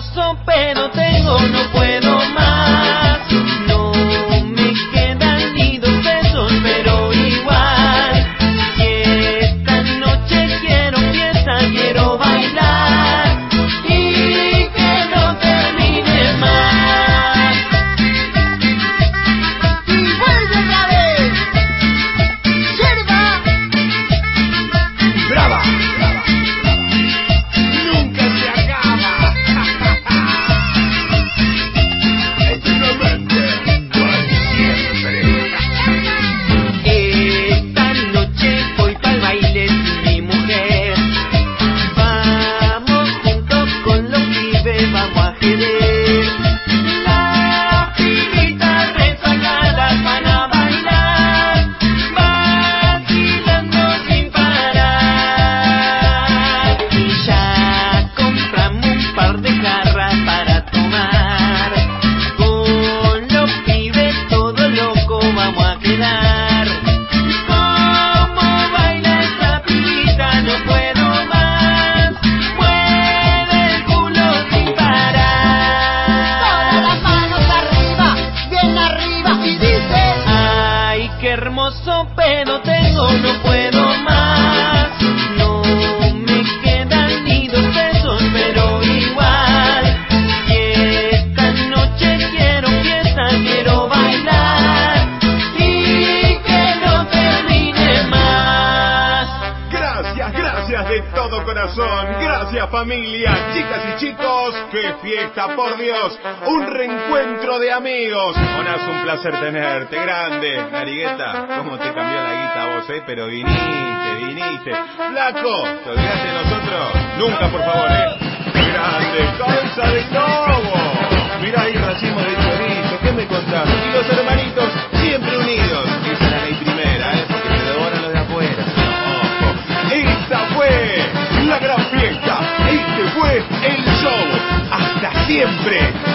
hermoso, pero tengo, no puedo más. No me quedan ni dos besos, pero igual. Y esta noche quiero fiesta, quiero bailar. Y que no termine más. Y vuelve otra vez. Yerba. ¡Brava! ¡Nunca se acaba! Eternamente, por siempre. Esta noche voy pa'l baile sin mi mujer. Vamos juntos con los pibes, vamos a querer. Las pibitas rezagadas van a bailar, vacilando sin parar. Y ya compramos un par de jarras para tomar. Con los pibes todo loco vamos a quedar. Cómo baila esa pibita, no puedo más. Mueve el culo sin parar. Todas las manos arriba, bien arriba. Y dice. Ay, qué hermoso pedo tengo, no puedo más. No me quedan ni dos besos, pero igual. Y esta noche quiero fiesta, quiero bailar. Y que no termine más. Gracias de todo corazón. Gracias, familia, chicas y chicos. ¡Qué fiesta, por Dios! Un reencuentro de amigos. Jonás, un placer tenerte. Grande. Narigueta, cómo te cambió la guita vos, pero viniste. Flaco, ¿te olvidaste de nosotros? Nunca, por favor, Grande, cabeza de lobo. Mirá ahí, racimo de chorizo. ¿Qué me contás? Y los hermanitos siempre unidos. Esa es la ley primera, porque se devoran los de afuera. Esta fue la gran fiesta. Este fue el show. Hasta siempre.